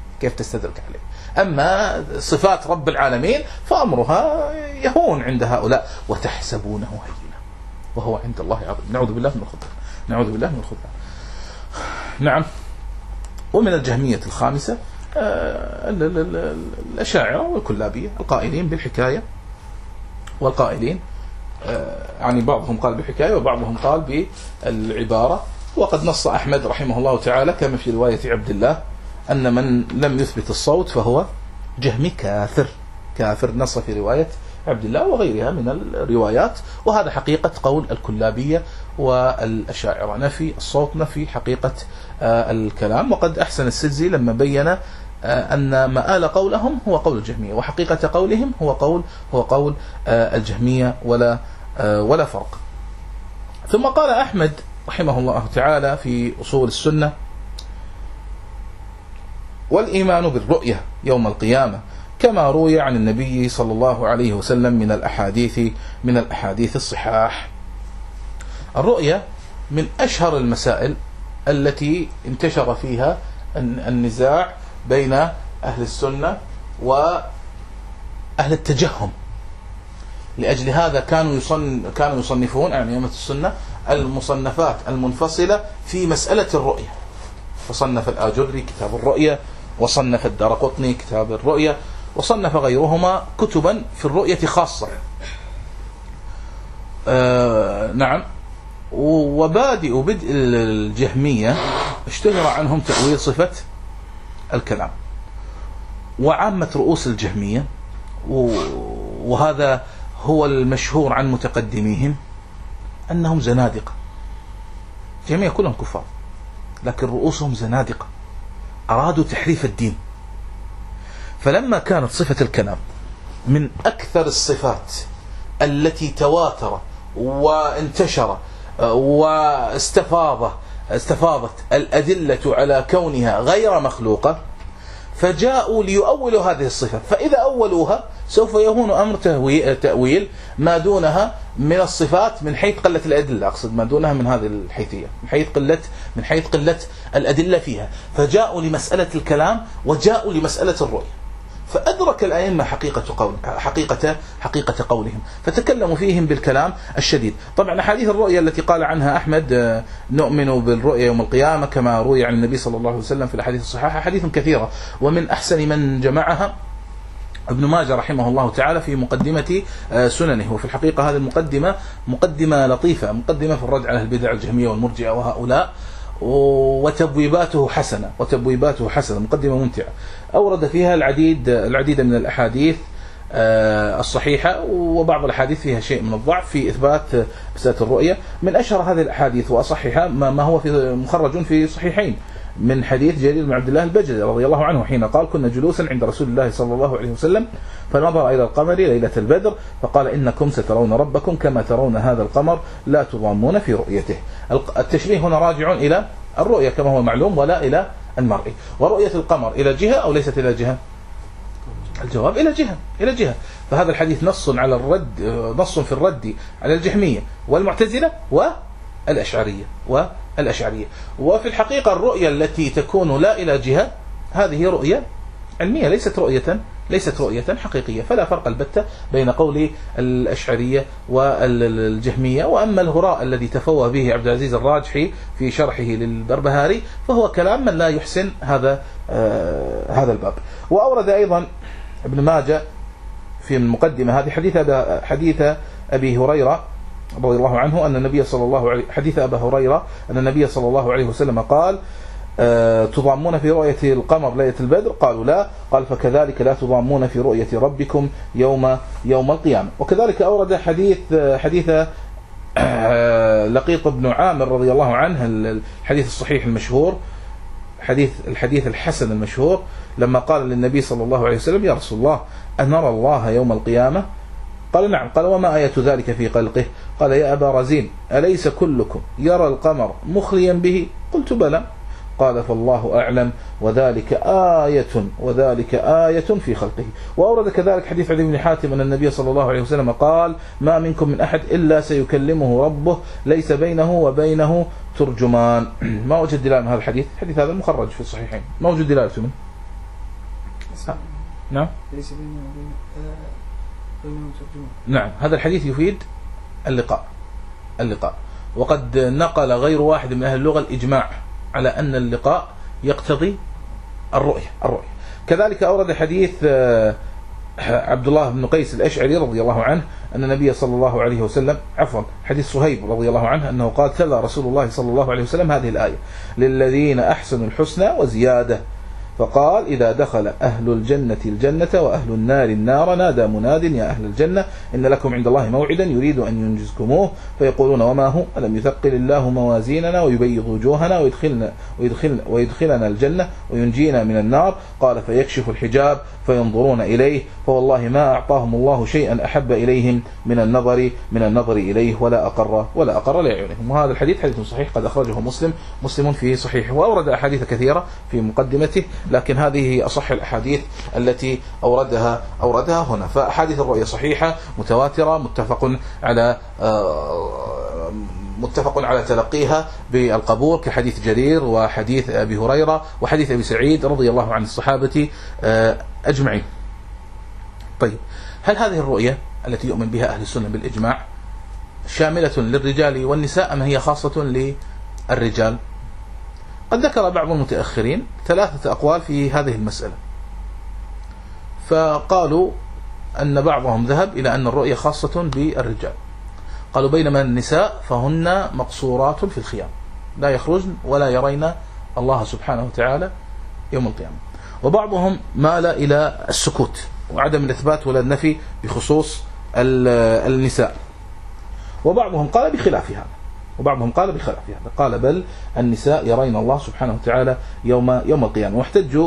أما صفات رب العالمين فأمرها يهون عند هؤلاء، وتحسبونه هينا وهو عند الله عظيم. نعوذ بالله من الخذلان. نعم. ومن الجهمية الخامسة الأشاعرة والكلابية القائلين بالحكاية، والقائلين يعني بعضهم قال بالحكاية وبعضهم قال بالعبارة. وقد نص أحمد رحمه الله تعالى كما في رواية عبد الله أن من لم يثبت الصوت فهو جهمي كافر، نص في رواية عبد الله وغيرها من الروايات. وهذا حقيقة قول الكلابية والأشاعرة، نفي الصوت، نفي حقيقة الكلام. وقد أحسن السجزي لما بين أن مآل قولهم هو قول الجهمية، وحقيقة قولهم هو قول الجهمية، ولا فرق. ثم قال أحمد رحمه الله تعالى في أصول السنة: والإيمان بالرؤية يوم القيامة كما روي عن النبي صلى الله عليه وسلم من الأحاديث الصحاح. الرؤية من أشهر المسائل التي انتشر فيها النزاع بين أهل السنة وأهل التجهم. لأجل هذا كانوا يصنفون عن أئمة السنة المصنفات المنفصلة في مسألة الرؤية. فصنف الآجري كتاب الرؤية، وصنف الدارقطني كتاب الرؤية، وصنف غيرهما كتبا في الرؤية خاصة. نعم. بدء الجهمية اشتهر عنهم تأويل صفة الكلام، وعامة رؤوس الجهمية، وهذا هو المشهور عن متقدميهم، أنهم زنادقة. الجهمية كلهم كفار، لكن رؤوسهم زنادقة، أرادوا تحريف الدين. فلما كانت صفة الكلام من أكثر الصفات التي تواتر وانتشر واستفاضت الأدلة على كونها غير مخلوقة، فجاءوا ليؤولوا هذه الصفة. فإذا أولوها سوف يهون أمر تأويل ما دونها من الصفات من حيث قلة الأدلة، أقصد ما دونها من هذه الحيثية، من حيث قلة الأدلة فيها. فجاءوا لمسألة الكلام وجاءوا لمسألة الرؤية، فأدرك الأئمة حقيقة قولهم، فتكلموا فيهم بالكلام الشديد. طبعا أحاديث الرؤية التي قال عنها أحمد نؤمن بالرؤية يوم القيامة كما روي عن النبي صلى الله عليه وسلم في الأحاديث الصحيحة حديث كثيرة، ومن أحسن من جمعها ابن ماجه رحمه الله تعالى في مقدمة سننه. وفي الحقيقة هذه المقدمة مقدمة لطيفة، مقدمة في الرد على البدع الجهمية والمرجئة وهؤلاء، وتبويباته حسنة، مقدمة ممتعة. أورد فيها العديد من الأحاديث الصحيحة، وبعض الأحاديث فيها شيء من الضعف في إثبات مسألة الرؤية. من أشهر هذه الأحاديث وأصحها ما هو مخرج في صحيحين من حديث جرير بن عبد الله البجلي رضي الله عنه حين قال: كنا جلوسا عند رسول الله صلى الله عليه وسلم فنظر إلى القمر ليلة البدر فقال: إنكم سترون ربكم كما ترون هذا القمر لا تضامون في رؤيته. التشبيه هنا راجع إلى الرؤية كما هو معلوم ولا إلى المرئي. ورؤية القمر إلى جهة أو ليست إلى جهة؟ الجواب إلى جهة. فهذا الحديث نص في الرد على الجهمية والمعتزلة والأشعرية. وفي الحقيقة الرؤية التي تكون لا إلى جهة هذه رؤية علمية، ليست رؤية حقيقية. فلا فرق البتة بين قول الأشعرية والجهمية. وأما الهراء الذي تفوه به عبد العزيز الراجحي في شرحه للبربهاري فهو كلام من لا يحسن هذا الباب. وأورد أيضا ابن ماجه في المقدمة هذه حديث أبي هريرة رضي الله عنه أن النبي صلى الله عليه حديث أبا هريرة أن النبي صلى الله عليه وسلم قال: تضامون في رؤية القمر ليلة البدر؟ قالوا لا. قال: فكذلك لا تضامون في رؤية ربكم يوم القيامة. وكذلك أورد حديث لقيط بن عامر رضي الله عنه، الحديث الصحيح المشهور، الحديث الحسن المشهور، لما قال للنبي صلى الله عليه وسلم: يا رسول الله أنرى الله يوم القيامة؟ قال: نعم. قال: وما آية ذلك في خلقه؟ قال: يا أبا رزين أليس كلكم يرى القمر مخليا به؟ قلت: بلى. قال: فالله أعلم وذلك آية في خلقه. وأورد كذلك حديث عدي بن حاتم أن النبي صلى الله عليه وسلم قال: ما منكم من أحد إلا سيكلمه ربه ليس بينه وبينه ترجمان. ما وجد دلالة من هذا الحديث هذا المخرج في الصحيحين، ما وجد دلالته منه. نعم، ليس بينه وبينه ترجمان. نعم، هذا الحديث يفيد اللقاء. وقد نقل غير واحد من أهل اللغة الإجماع على أن اللقاء يقتضي الرؤية. كذلك أورد حديث عبد الله بن قيس الأشعري رضي الله عنه أن النبي صلى الله عليه وسلم حديث صهيب رضي الله عنه أنه قال: تلا رسول الله صلى الله عليه وسلم هذه الآية: للذين أحسنوا الحسنى وزيادة. فقال: إذا دخل أهل الجنة وأهل النار نادى مناد: يا أهل الجنة إن لكم عند الله موعدا يريد أن ينجزكموه. فيقولون: وما هو؟ ألم يثقل الله موازيننا ويبيض وجوهنا ويدخلنا الجنة وينجينا من النار؟ قال: فيكشف الحجاب فينظرون إليه، فوالله ما أعطاهم الله شيئا أحب إليهم من النظر إليه ولا أقر لأعينهم. وهذا الحديث حديث صحيح قد أخرجه مسلم في صحيحه. وأورد أحاديث كثيرة في مقدمته، لكن هذه هي أصح الأحاديث التي أوردها هنا. فأحاديث الرؤية صحيحة متواترة متفق على تلقيها بالقبول، كحديث جرير وحديث أبي هريرة وحديث أبي سعيد رضي الله عن الصحابة أجمعين. طيب، هل هذه الرؤية التي يؤمن بها أهل السنة بالإجماع شاملة للرجال والنساء أم هي خاصة للرجال؟ قد ذكر بعض المتأخرين 3 أقوال في هذه المسألة، فقالوا أن بعضهم ذهب إلى أن الرؤية خاصة بالرجال، قالوا بينما النساء فهن مقصورات في الخيام لا يخرجن ولا يرين الله سبحانه وتعالى يوم القيامة. وبعضهم مال إلى السكوت وعدم الإثبات ولا النفي بخصوص النساء، وبعضهم قال بخلاف هذا، قال بل النساء يرين الله سبحانه وتعالى يوم القيامة. واحتجوا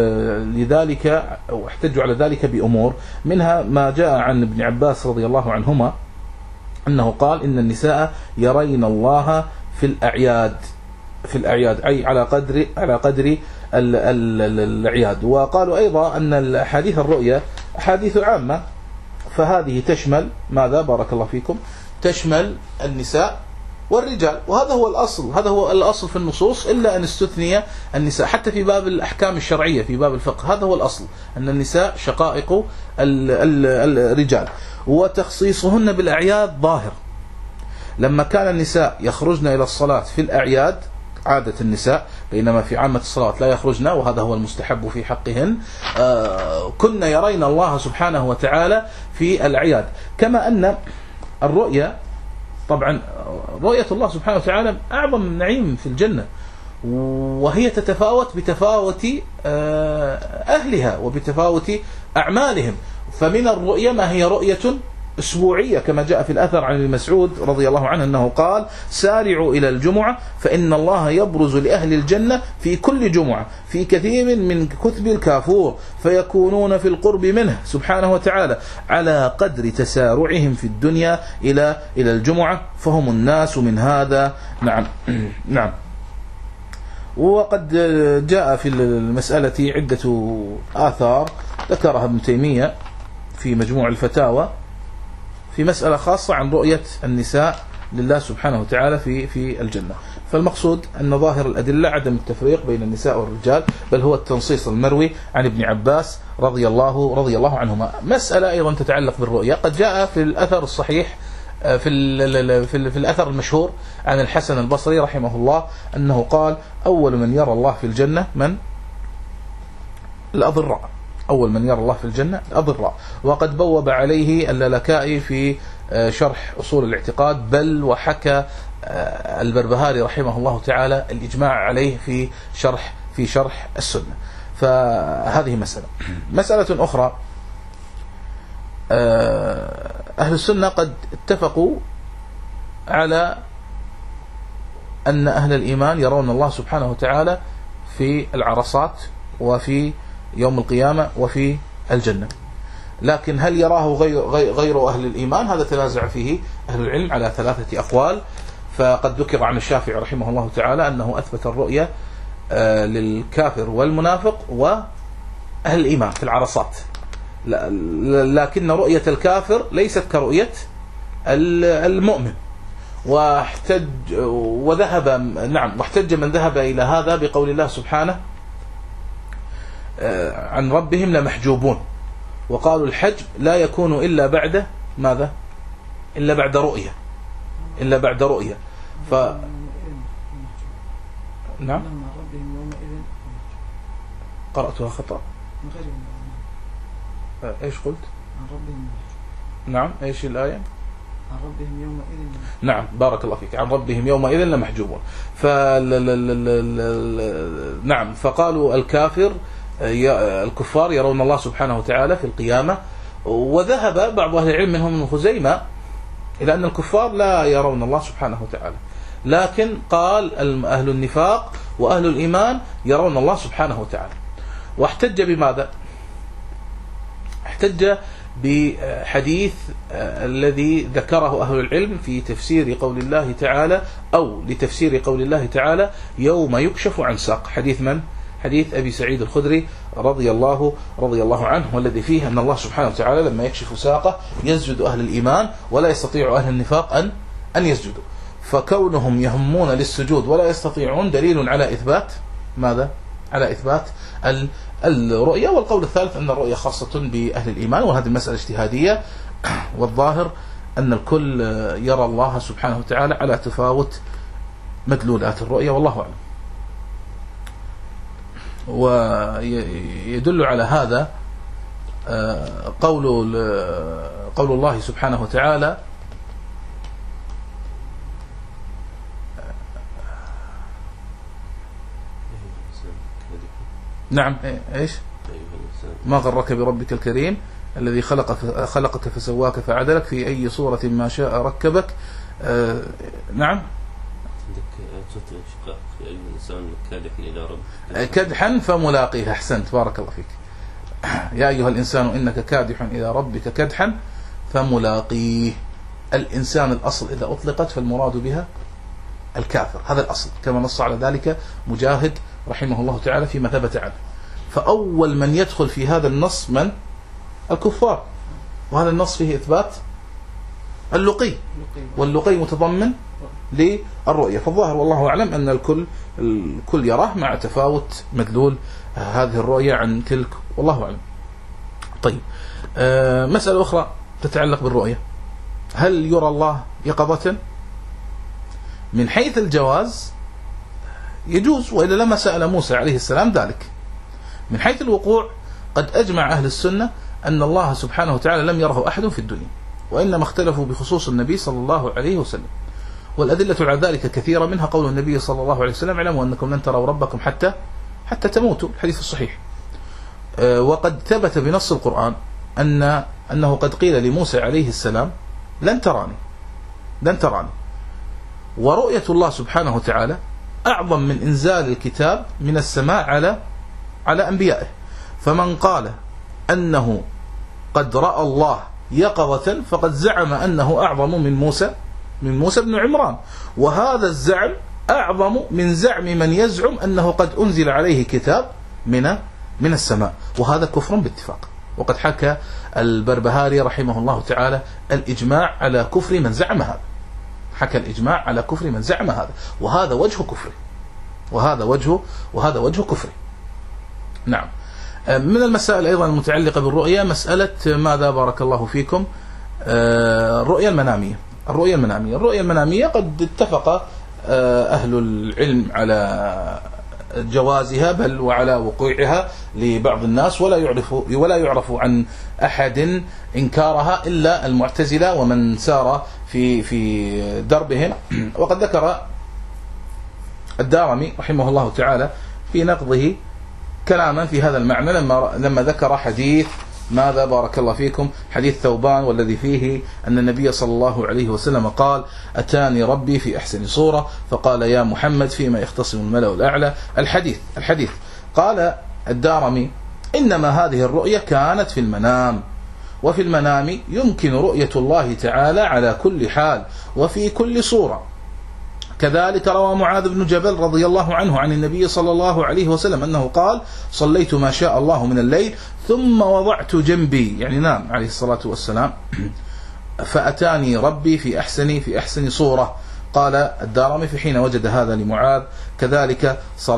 على ذلك بأمور، منها ما جاء عن ابن عباس رضي الله عنهما أنه قال إن النساء يرين الله في الأعياد أي على قدر الأعياد. وقالوا أيضا أن الحديث الرؤيا حديث عامة، فهذه تشمل ماذا؟ بارك الله فيكم، تشمل النساء والرجال، وهذا هو الأصل في النصوص، إلا أن استثني النساء حتى في باب الأحكام الشرعية في باب الفقه. هذا هو الأصل، أن النساء شقائق الرجال، وتخصيصهن بالأعياد ظاهر. لما كان النساء يخرجن إلى الصلاة في الأعياد عادة النساء، بينما في عامة الصلاة لا يخرجن، وهذا هو المستحب في حقهن، كنا يرين الله سبحانه وتعالى في الأعياد. كما أن الرؤيا، طبعا رؤية الله سبحانه وتعالى أعظم نعيم في الجنة، وهي تتفاوت بتفاوت أهلها وبتفاوت أعمالهم. فمن الرؤية ما هي رؤية أسبوعية، كما جاء في الأثر عن المسعود رضي الله عنه أنه قال: سارعوا إلى الجمعة فإن الله يبرز لأهل الجنة في كل جمعة في كثير من كثب الكافور، فيكونون في القرب منه سبحانه وتعالى على قدر تسارعهم في الدنيا إلى الجمعة، فهم الناس من هذا. نعم. وقد جاء في المسألة عدة آثار ذكرها ابن تيمية في مجموع الفتاوى في مسألة خاصة عن رؤية النساء لله سبحانه وتعالى في الجنة. فالمقصود أن ظاهر الأدلة عدم التفريق بين النساء والرجال، بل هو التنصيص المروي عن ابن عباس رضي الله عنهما. مسألة أيضا تتعلق بالرؤيا، قد جاء في الأثر الصحيح في الأثر المشهور عن الحسن البصري رحمه الله أنه قال: أول من يرى الله في الجنة من؟ الأضراء. أول من يرى الله في الجنة الأضراء. وقد بوب عليه اللالكائي في شرح أصول الاعتقاد، بل وحكى البربهاري رحمه الله تعالى الإجماع عليه في شرح السنة. فهذه مسألة أخرى، أهل السنة قد اتفقوا على أن أهل الإيمان يرون الله سبحانه وتعالى في العرصات وفي يوم القيامة وفي الجنة، لكن هل يراه غير أهل الإيمان؟ هذا تنازع فيه أهل العلم على 3 أقوال. فقد ذكر عن الشافعي رحمه الله تعالى أنه أثبت الرؤية للكافر والمنافق وأهل الإيمان في العرصات، لكن رؤية الكافر ليست كرؤية المؤمن. واحتج من ذهب إلى هذا بقول الله سبحانه: عن ربهم لمحجوبون. وقالوا الحجب لا يكون إلا بعد ماذا؟ إلا بعد رؤية. نعم، قرأتها خطأ. ايش قلت؟ عن ربهم. نعم، ايش الآية؟ عن ربهم يومئذ. نعم، بارك الله فيك. عن ربهم يومئذ لمحجوبون. نعم، فقالوا الكفار يرون الله سبحانه وتعالى في القيامة. وذهب بعض أهل العلم منهم ابن خزيمة إلى أن الكفار لا يرون الله سبحانه وتعالى، لكن قال أهل النفاق وأهل الإيمان يرون الله سبحانه وتعالى. واحتج بماذا؟ احتج بحديث الذي ذكره أهل العلم في تفسير قول الله تعالى، أو لتفسير قول الله تعالى: يوم يكشف عن ساق. حديث من؟ حديث أبي سعيد الخدري رضي الله عنه، والذي فيه أن الله سبحانه وتعالى لما يكشف ساقه يسجد أهل الإيمان ولا يستطيع أهل النفاق أن يسجدوا. فكونهم يهمون للسجود ولا يستطيعون دليل على إثبات ماذا؟ على إثبات الرؤية. والقول الثالث أن الرؤية خاصة بأهل الإيمان، وهذه المسألة اجتهادية، والظاهر أن الكل يرى الله سبحانه وتعالى على تفاوت مدلولات الرؤية، والله أعلم. ويدل على هذا قول الله سبحانه وتعالى: نعم، ايش؟ ما غرك بربك الكريم الذي خلقك فسواك فعدلك في أي صورة ما شاء ركبك. نعم، كدحا فملاقيه. أحسنت، بارك الله فيك. يا أيها الإنسان إنك كادح إلى ربك كدحا فملاقيه. الإنسان الأصل إذا أطلقت فالمراد بها الكافر، هذا الأصل، كما نص على ذلك مجاهد رحمه الله تعالى فيما ثبت عنه. فأول من يدخل في هذا النص من؟ الكفار. وهذا النص فيه إثبات اللقي، واللقي متضمن للرؤية. فالظاهر والله أعلم أن الكل يراه مع تفاوت مدلول هذه الرؤية عن تلك، والله أعلم. طيب، مسألة أخرى تتعلق بالرؤية: هل يرى الله يقظة؟ من حيث الجواز يجوز، وإلا لما سأل موسى عليه السلام ذلك. من حيث الوقوع قد أجمع أهل السنة أن الله سبحانه وتعالى لم يره أحد في الدنيا، وإنما اختلفوا بخصوص النبي صلى الله عليه وسلم. والأدلة على ذلك كثيرة، منها قول النبي صلى الله عليه وسلم: اعلموا أنكم لن تروا ربكم حتى تموتوا، الحديث الصحيح. وقد ثبت بنص القرآن أنه قد قيل لموسى عليه السلام: لن تراني. ورؤية الله سبحانه وتعالى أعظم من إنزال الكتاب من السماء على أنبيائه. فمن قال أنه قد رأى الله يقظة فقد زعم أنه أعظم من موسى بن عمران، وهذا الزعم أعظم من زعم من يزعم أنه قد أنزل عليه كتاب من السماء، وهذا كفر باتفاق. وقد حكى البربهاري رحمه الله تعالى الإجماع على كفر من زعم هذا، حكى الإجماع على كفر من زعم هذا، وهذا وجه كفره، وهذا وجه كفره. نعم. من المسائل أيضا المتعلقة بالرؤية مسألة ماذا بارك الله فيكم الرؤية المنامية قد اتفق أهل العلم على جوازها بل وعلى وقوعها لبعض الناس، ولا يعرف عن أحد إنكارها إلا المعتزلة ومن سار في دربهم. وقد ذكر الدارمي رحمه الله تعالى في نقضه كلاما في هذا المعنى لما ذكر حديث ماذا بارك الله فيكم حديث ثوبان، والذي فيه أن النبي صلى الله عليه وسلم قال: أتاني ربي في أحسن صورة فقال: يا محمد فيما يختصم الملأ الأعلى. الحديث قال الدارمي: إنما هذه الرؤية كانت في المنام، وفي المنام يمكن رؤية الله تعالى على كل حال وفي كل صورة. كذلك روى معاذ بن جبل رضي الله عنه عن النبي صلى الله عليه وسلم أنه قال: صليت ما شاء الله من الليل ثم وضعت جنبي، يعني نام عليه الصلاة والسلام، فأتاني ربي في أحسن صورة. قال الدارمي: في حين وجد هذا لمعاذ كذلك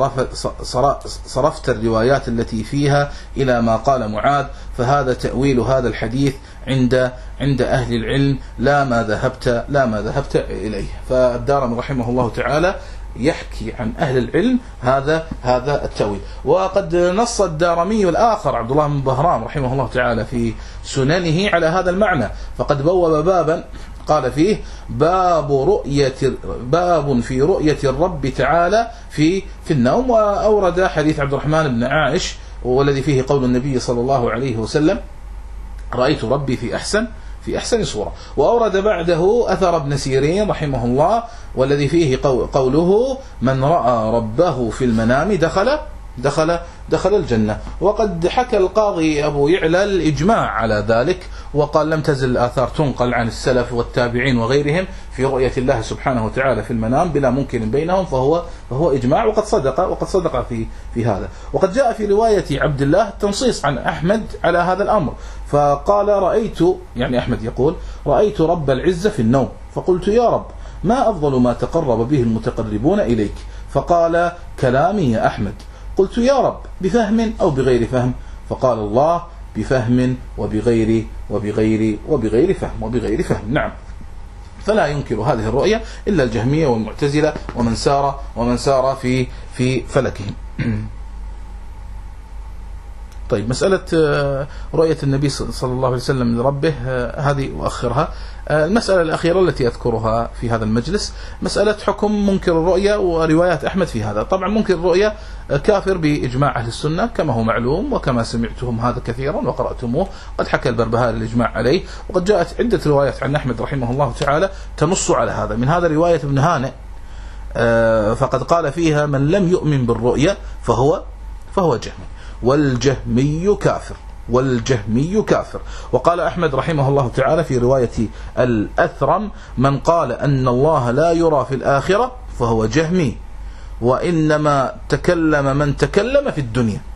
صرفت الروايات التي فيها إلى ما قال معاذ، فهذا تأويل هذا الحديث عند أهل العلم لا ما ذهبت إليه. فالدارمي رحمه الله تعالى يحكي عن أهل العلم هذا التأويل. وقد نص الدارمي الآخر عبد الله بن بهرام رحمه الله تعالى في سننه على هذا المعنى، فقد بوب بابا قال فيه: باب في رؤية الرب تعالى في النوم. وأورد حديث عبد الرحمن بن عائش والذي فيه قول النبي صلى الله عليه وسلم: رأيت ربي في أحسن صورة. وأورد بعده أثر ابن سيرين رحمه الله والذي فيه قوله: من رأى ربه في المنام دخل الجنة. وقد حكى القاضي أبو يعلى الإجماع على ذلك، وقال: لم تزل الآثار تنقل عن السلف والتابعين وغيرهم في رؤية الله سبحانه وتعالى في المنام بلا منكر بينهم، فهو إجماع، وقد صدق في هذا. وقد جاء في رواية عبد الله تنصيص عن أحمد على هذا الأمر، فقال: يعني أحمد يقول: رأيت رب العزة في النوم، فقلت: يا رب، ما أفضل ما تقرب به المتقربون إليك؟ فقال: كلامي يا أحمد. قلت: يا رب، بفهم أو بغير فهم؟ فقال الله: بفهم وبغير فهم. نعم. فلا ينكر هذه الرؤية إلا الجهمية والمعتزلة ومن سار في فلكهم. طيب، مسألة رؤية النبي صلى الله عليه وسلم لربه هذه أؤخرها. المسألة الأخيرة التي أذكرها في هذا المجلس مسألة حكم منكر الرؤية وروايات أحمد في هذا. طبعا منكر الرؤية كافر بإجماع أهل السنة كما هو معلوم، وكما سمعتهم هذا كثيرا وقرأتموه. قد حكى البربهاري الإجماع عليه، وقد جاءت عدة روايات عن أحمد رحمه الله تعالى تنص على هذا. من هذا رواية ابن هانئ، فقد قال فيها: من لم يؤمن بالرؤية فهو جهمي، والجهمي كافر. وقال أحمد رحمه الله تعالى في رواية الأثرم: من قال أن الله لا يرى في الآخرة فهو جهمي، وإنما تكلم من تكلم في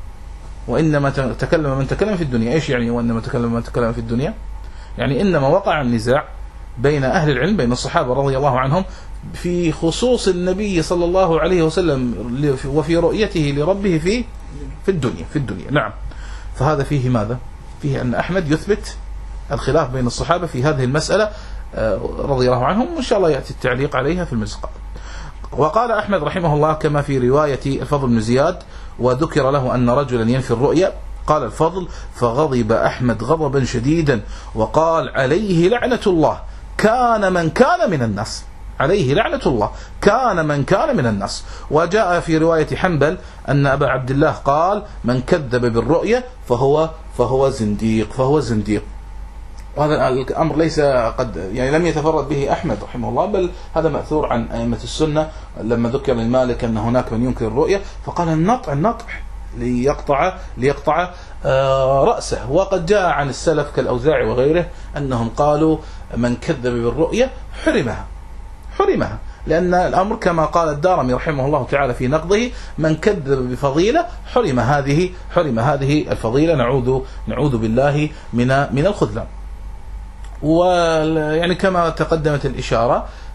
الدنيا. إيش يعني وإنما تكلم من تكلم في الدنيا؟ يعني إنما وقع النزاع بين أهل العلم، بين الصحابة رضي الله عنهم، في خصوص النبي صلى الله عليه وسلم وفي رؤيته لربه في الدنيا. نعم. فهذا فيه ماذا؟ فيه أن أحمد يثبت الخلاف بين الصحابة في هذه المسألة رضي الله عنهم، وإن شاء الله يأتي التعليق عليها في المجلس القادم. وقال أحمد رحمه الله كما في رواية الفضل بن زياد: وذكر له أن رجلا ينفي الرؤيا. قال الفضل: فغضب أحمد غضبا شديدا وقال: عليه لعنة الله، كان من كان من الناس. عليه لعنة الله، كان من كان من الناس. وجاء في رواية حنبل أن أبا عبد الله قال: من كذب بالرؤية فهو زنديق. وهذا الأمر ليس يعني لم يتفرد به أحمد رحمه الله، بل هذا مأثور عن أئمة السنة. لما ذكر للمالك أن هناك من ينكر الرؤية فقال: النطع ليقطع رأسه. وقد جاء عن السلف كالأوزاعي وغيره أنهم قالوا: من كذب بالرؤية حرمها، لأن الأمر كما قال الدارمي رحمه الله تعالى في نقضه: من كذب بفضيلة حرم هذه الفضيلة، نعوذ بالله من الخذلان. ويعني كما تقدمت الإشارة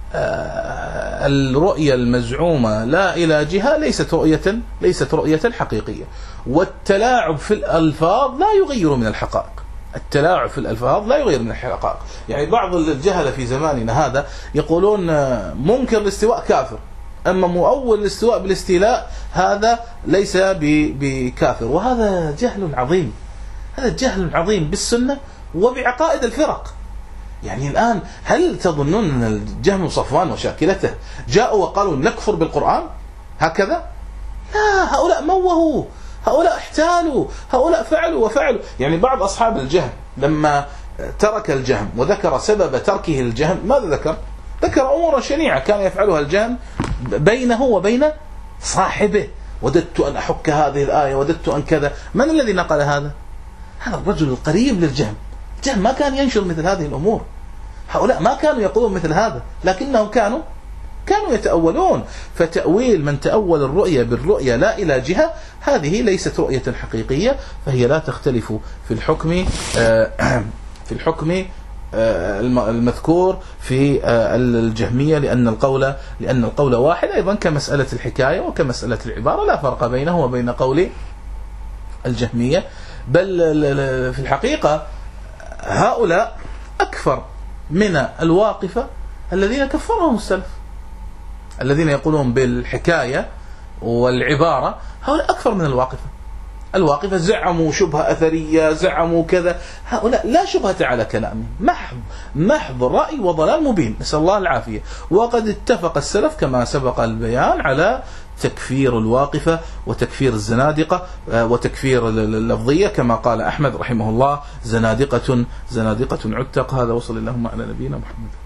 الرؤية المزعومة لا إلى جهة ليست رؤية حقيقية. والتلاعب في الألفاظ لا يغير من الحقائق. التلاعب في الألفاظ لا يغير من الحقائق. يعني بعض الجهلة في زماننا هذا يقولون منكر الاستواء كافر، أما مؤول الاستواء بالاستيلاء هذا ليس بكافر. وهذا جهل عظيم، هذا جهل عظيم بالسنة وبعقائد الفرق. يعني الآن هل تظنون أن الجهم وصفوان وشاكلته جاءوا وقالوا نكفر بالقرآن هكذا؟ لا، هؤلاء موهوا، هؤلاء احتالوا، هؤلاء فعلوا وفعلوا. يعني بعض أصحاب الجهم لما ترك الجهم وذكر سبب تركه الجهم ماذا ذكر أمورا شنيعة كان يفعلها الجهم بينه وبين صاحبه. وددت أن أحك هذه الآية، وددت أن كذا. من الذي نقل هذا؟ هذا الرجل القريب للجهم. الجهم ما كان ينشر مثل هذه الأمور، هؤلاء ما كانوا يقولون مثل هذا، لكنهم كانوا يتأولون. فتأويل من تأول الرؤية بالرؤية لا إلى جهة هذه ليست رؤية حقيقية، فهي لا تختلف في الحكم المذكور في الجهمية، لأن القول واحد أيضا كمسألة الحكاية وكمسألة العبارة، لا فرق بينه وبين قول الجهمية. بل في الحقيقة هؤلاء أكثر من الواقفة الذين كفرهم السلف، الذين يقولون بالحكاية والعبارة، هؤلاء أكثر من الواقفة زعموا شبهة أثرية، زعموا كذا. هؤلاء لا شبهة على كلامهم، محض رأي وضلال مبين، نسأل الله العافية. وقد اتفق السلف كما سبق البيان على تكفير الواقفة وتكفير الزنادقة وتكفير اللفظية، كما قال أحمد رحمه الله: زنادقة عتق. هذا وصل اللهم على نبينا محمد.